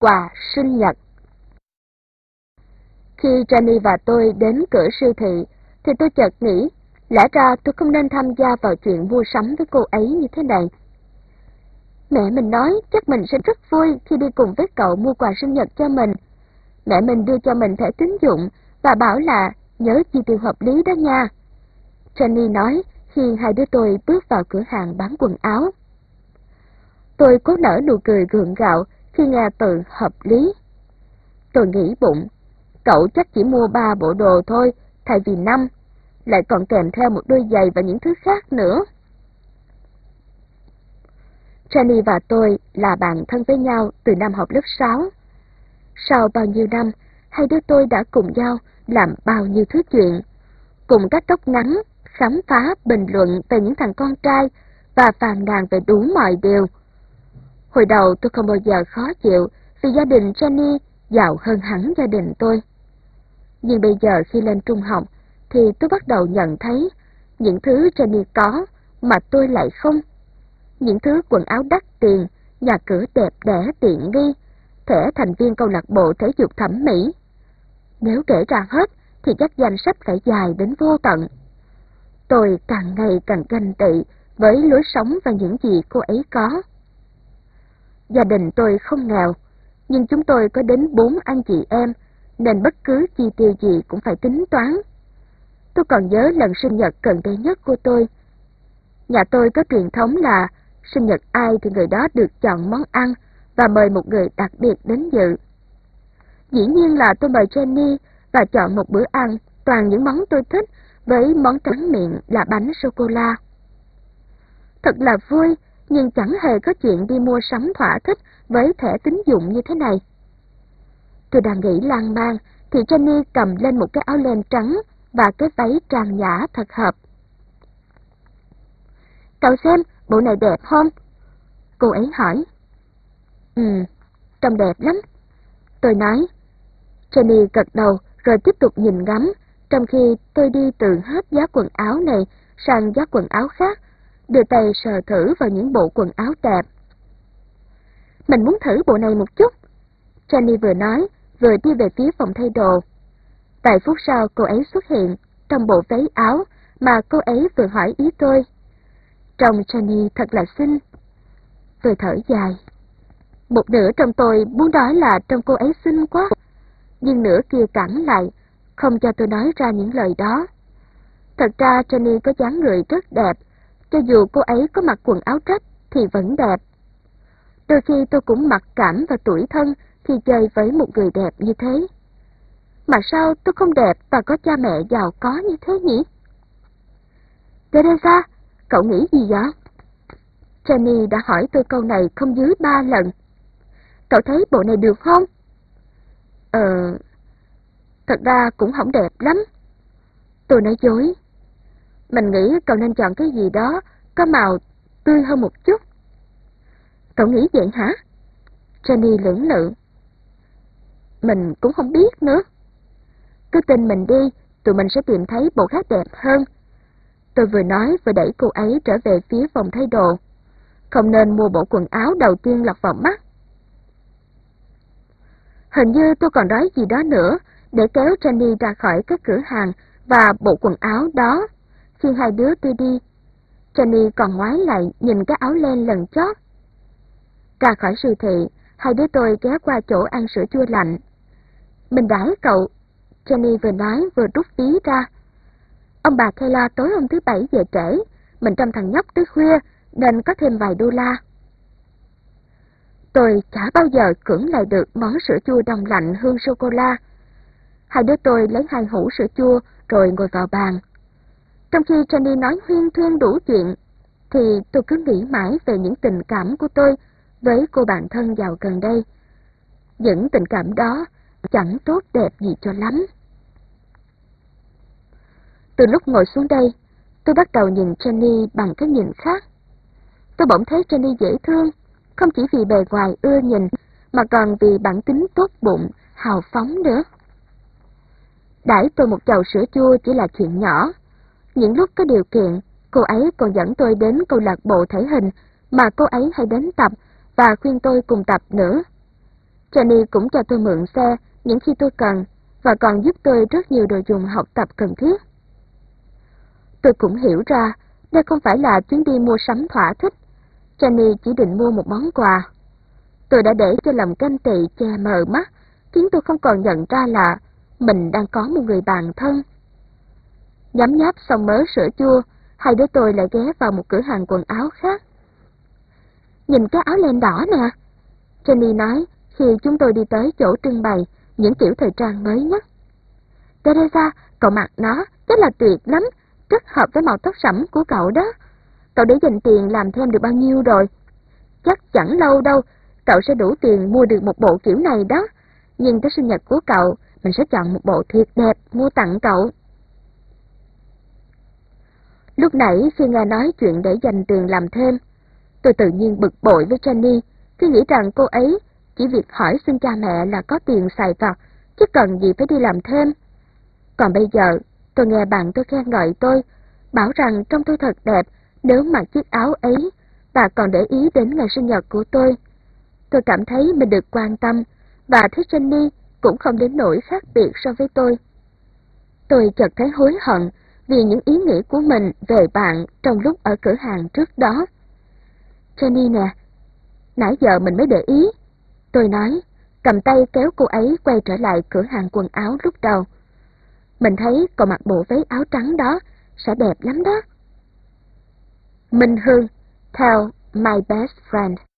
quà sinh nhật. Khi Jenny và tôi đến cửa siêu thị, thì tôi chợt nghĩ, lẽ ra tôi không nên tham gia vào chuyện mua sắm với cô ấy như thế này. Mẹ mình nói chắc mình sẽ rất vui khi đi cùng với cậu mua quà sinh nhật cho mình. Mẹ mình đưa cho mình thẻ tín dụng và bảo là nhớ chi tiêu hợp lý đó nha. Jenny nói khi hai đứa tôi bước vào cửa hàng bán quần áo. Tôi cố nở nụ cười gượng gạo khi nghe từ hợp lý. Tôi nghĩ bụng, cậu chắc chỉ mua 3 bộ đồ thôi, thay vì 5, lại còn kèm theo một đôi giày và những thứ khác nữa. Jenny và tôi là bạn thân với nhau từ năm học lớp 6. Sau bao nhiêu năm, hai đứa tôi đã cùng nhau làm bao nhiêu thứ chuyện, cùng cắt tóc ngắn, khám phá, bình luận về những thằng con trai và phàn nàn về đủ mọi điều. Hồi đầu tôi không bao giờ khó chịu vì gia đình Jenny giàu hơn hẳn gia đình tôi. Nhưng bây giờ khi lên trung học thì tôi bắt đầu nhận thấy những thứ Jenny có mà tôi lại không. Những thứ quần áo đắt tiền, nhà cửa đẹp đẽ tiện nghi, thẻ thành viên câu lạc bộ thể dục thẩm mỹ. Nếu kể ra hết thì chắc danh sách phải dài đến vô tận. Tôi càng ngày càng ganh tị với lối sống và những gì cô ấy có. Gia đình tôi không nghèo, nhưng chúng tôi có đến 4 anh chị em, nên bất cứ chi tiêu gì cũng phải tính toán. Tôi còn nhớ lần sinh nhật gần đây nhất của tôi. Nhà tôi có truyền thống là sinh nhật ai thì người đó được chọn món ăn và mời một người đặc biệt đến dự. Dĩ nhiên là tôi mời Jenny và chọn một bữa ăn toàn những món tôi thích với món tráng miệng là bánh sô-cô-la. Thật là vui, nhưng chẳng hề có chuyện đi mua sắm thỏa thích với thẻ tín dụng như thế này. Tôi đang nghĩ lan man thì Jenny cầm lên một cái áo len trắng và cái váy trang nhã thật hợp. Cậu xem, bộ này đẹp không? Cô ấy hỏi. Trông đẹp lắm. Tôi nói. Jenny gật đầu rồi tiếp tục nhìn ngắm, trong khi tôi đi từ hết giá quần áo này sang giá quần áo khác, đưa tay sờ thử vào những bộ quần áo đẹp. Mình muốn thử bộ này một chút. Jenny vừa nói, vừa đi về phía phòng thay đồ. Vài phút sau cô ấy xuất hiện, trong bộ váy áo mà cô ấy vừa hỏi ý tôi. Trông Jenny thật là xinh. Tôi thở dài. Một nửa trong tôi muốn nói là trông cô ấy xinh quá, nhưng nửa kia cản lại, không cho tôi nói ra những lời đó. Thật ra Jenny có dáng người rất đẹp, cho dù cô ấy có mặc quần áo rách thì vẫn đẹp. Đôi khi tôi cũng mặc cảm và tủi thân khi chơi với một người đẹp như thế. Mà sao tôi không đẹp và có cha mẹ giàu có như thế nhỉ? Teresa, cậu nghĩ gì vậy? Jenny đã hỏi tôi câu này không dưới 3 lần. Cậu thấy bộ này được không? Thật ra cũng không đẹp lắm. Tôi nói dối. Mình nghĩ cậu nên chọn cái gì đó có màu tươi hơn một chút. Cậu nghĩ vậy hả? Jenny lưỡng lự. Mình cũng không biết nữa. Cứ tin mình đi, tụi mình sẽ tìm thấy bộ khác đẹp hơn. Tôi vừa nói vừa đẩy cô ấy trở về phía phòng thay đồ. Không nên mua bộ quần áo đầu tiên lọt vào mắt. Hình như tôi còn nói gì đó nữa để kéo Jenny ra khỏi cái cửa hàng và bộ quần áo đó. Khi hai đứa tôi đi, Jenny còn ngoái lại nhìn cái áo len lần chót. Ra khỏi siêu thị, hai đứa tôi ghé qua chỗ ăn sữa chua lạnh. Mình đãi cậu, Jenny vừa nói vừa rút ví ra. Ông bà Kayla tối hôm thứ Bảy về trễ, mình trông thằng nhóc tới khuya nên có thêm vài đô la. Tôi chả bao giờ cưỡng lại được món sữa chua đông lạnh hương sô-cô-la. Hai đứa tôi lấy 2 hũ sữa chua rồi ngồi vào bàn. Trong khi Jenny nói huyên thuyên đủ chuyện, thì tôi cứ nghĩ mãi về những tình cảm của tôi với cô bạn thân dạo gần đây. Những tình cảm đó chẳng tốt đẹp gì cho lắm. Từ lúc ngồi xuống đây, tôi bắt đầu nhìn Jenny bằng cái nhìn khác. Tôi bỗng thấy Jenny dễ thương, không chỉ vì bề ngoài ưa nhìn, mà còn vì bản tính tốt bụng, hào phóng nữa. Đãi tôi một chầu sữa chua chỉ là chuyện nhỏ. Những lúc có điều kiện, cô ấy còn dẫn tôi đến câu lạc bộ thể hình mà cô ấy hay đến tập và khuyên tôi cùng tập nữa. Jenny cũng cho tôi mượn xe những khi tôi cần và còn giúp tôi rất nhiều đồ dùng học tập cần thiết. Tôi cũng hiểu ra đây không phải là chuyến đi mua sắm thỏa thích. Jenny chỉ định mua một món quà. Tôi đã để cho lòng ganh tị che mờ mắt, khiến tôi không còn nhận ra là mình đang có một người bạn thân. Nhấm nháp xong mớ sữa chua, hai đứa tôi lại ghé vào một cửa hàng quần áo khác. Nhìn cái áo len đỏ nè, Jenny nói khi chúng tôi đi tới chỗ trưng bày những kiểu thời trang mới nhất. Teresa, cậu mặc nó rất là tuyệt lắm, rất hợp với màu tóc sẫm của cậu đó. Cậu để dành tiền làm thêm được bao nhiêu rồi? Chắc chẳng lâu đâu, cậu sẽ đủ tiền mua được một bộ kiểu này đó. Nhưng tới sinh nhật của cậu, mình sẽ chọn một bộ thiệt đẹp mua tặng cậu. Lúc nãy khi nghe nói chuyện để dành tiền làm thêm, tôi tự nhiên bực bội với Jenny khi nghĩ rằng cô ấy chỉ việc hỏi xin cha mẹ là có tiền xài vặt, chứ cần gì phải đi làm thêm. Còn bây giờ, tôi nghe bạn tôi khen ngợi tôi, bảo rằng trông tôi thật đẹp nếu mặc chiếc áo ấy, và còn để ý đến ngày sinh nhật của tôi. Tôi cảm thấy mình được quan tâm, và thấy Jenny cũng không đến nỗi khác biệt so với tôi. Tôi chợt thấy hối hận vì những ý nghĩ của mình về bạn trong lúc ở cửa hàng trước đó. Jenny nè, nãy giờ mình mới để ý. Tôi nói, cầm tay kéo cô ấy quay trở lại cửa hàng quần áo lúc đầu. Mình thấy cậu mặc bộ váy áo trắng đó sẽ đẹp lắm đó. Minh Hương, theo My Best Friend.